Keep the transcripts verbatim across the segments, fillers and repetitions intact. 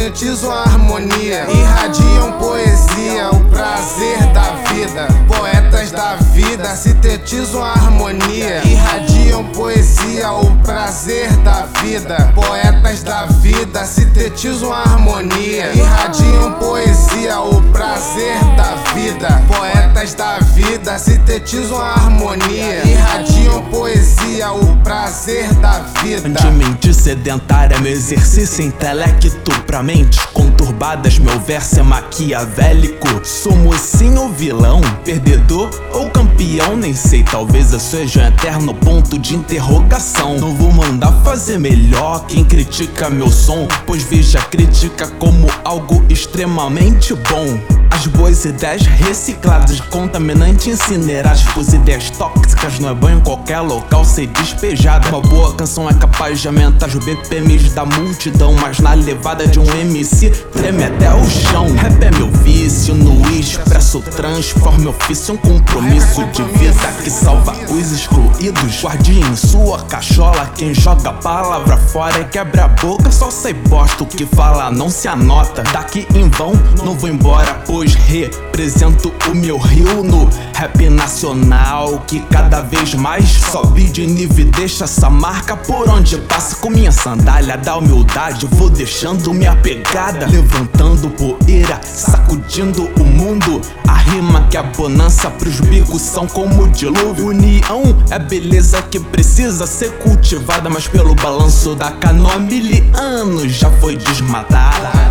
sintetizam a harmonia, irradiam poesia, o prazer da vida. Poetas da vida sintetizam a harmonia, irradiam poesia, o prazer da vida. Poetas da vida sintetizam a harmonia, irradiam poesia, o prazer da vida. Poetas da vida sintetizam a harmonia, irradiam poesia, o prazer da vida. De mente sedentária, meu exercício intelecto pra mentes conturbadas, meu verso é maquiavélico. Sou mocinho ou vilão, perdedor ou campeão, nem sei, talvez eu seja um eterno ponto de interrogação. Não vou mandar fazer melhor quem critica meu som, pois veja a crítica como algo extremamente bom. As boas ideias recicladas, contaminantes incineradas, pois ideias tóxicas não é bom em qualquer local ser despejada. Uma boa canção é capaz de aumentar os B P Ms da multidão, mas na levada de um M C treme até o chão. Rap é meu vício, no expresso transforma ofício um compromisso de vida que salva os excluídos. Guarde em sua cachola quem joga a palavra fora e quebra a boca, só sai bosta, o que fala não se anota. Daqui em vão não vou embora, pois represento o meu rio no rap nacional, que cada vez mais sobe de nível e deixa essa marca por onde passa. Com minha sandália da humildade vou deixando minha pegada, levantando poeira, sacudindo o mundo. A rima que a bonança pros bicos são como dilúvio. União é beleza que precisa ser cultivada, mas pelo balanço da canoa há mil anos já foi desmatada.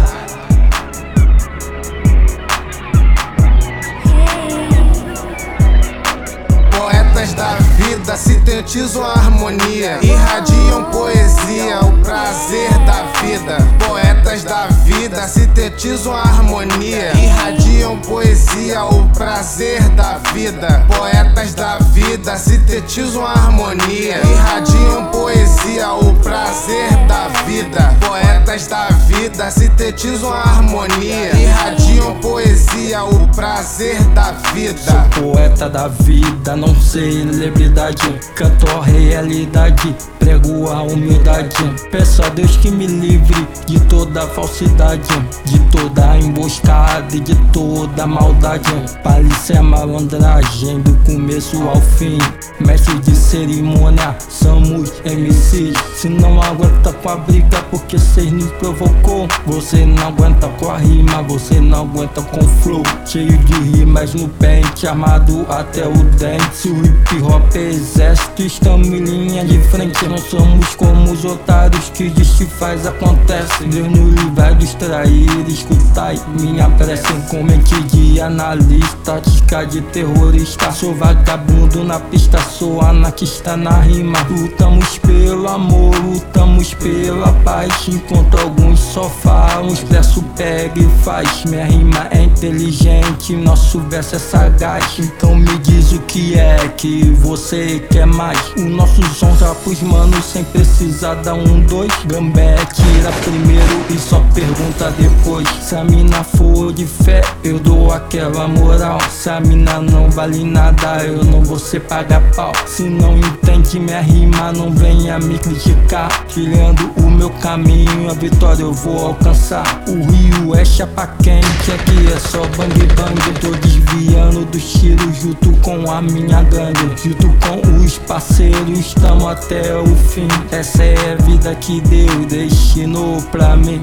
Poetas da vida sintetizam a harmonia, irradiam poesia, o prazer da vida. Poetas da vida sintetizam a harmonia, irradiam poesia, o prazer da vida. Poetas da vida sintetizam a harmonia, irradiam poesia, o prazer da vida. Poetas da vida sintetizam a harmonia, irradiam poesia, o prazer da vida. Sou poeta da vida, não celebridade, canto a realidade, prego a humildade. Peço a Deus que me livre de toda falsidade, de toda emboscada e de toda maldade. Palícia é malandragem do começo ao fim, mestre de cerimônia, somos M Cs. Se não aguenta com a briga porque cês nos provocou, você não aguenta com a rima, você não aguenta com o flow. Cheio de rimas no pente, armado até o dente. Se o hip hop é exército, estamos em linha de frente. Não somos como os otários que diz que faz acontece. Deus nos livre de distrair, escutai minha prece. Com mente de analista, tática de terrorista. Sou vagabundo na pista, sou anarquista na rima. Lutamos pelo amor, lutamos pela paz. Enquanto alguns só falam, expresso pega e faz. Minha rima é inteligente, nosso verso é sagaz. Então me diz o que é que você quer mais. O nosso som já pros manos sem precisar dar um, dois. Gambé tira primeiro e só pergunta depois. Se a mina for de fé, eu dou aquela moral. Se a mina não vale nada, eu não vou ser pagar pau. Se não entende minha rima, não venha me criticar. Trilhando o meu caminho, a vitória eu vou alcançar. O rio é chapa quente, aqui é só bang bang. Eu tô desviando dos tiros junto com a minha gangue, junto com os parceiros, tamo até o fim. Essa é a vida que Deus destinou pra mim.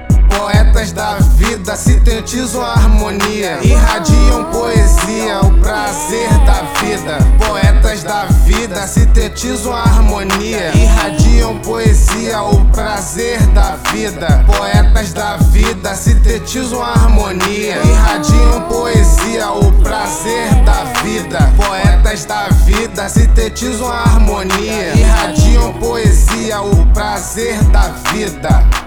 Poetas da vida sintetizam a harmonia, irradiam poesia, o prazer da vida. Poetas da vida sintetizam a harmonia, irradiam poesia, o prazer da vida. Poetas da vida sintetizam a harmonia, irradiam poesia, o prazer da vida. Poetas da vida sintetizam a harmonia, irradiam poesia, o prazer da vida.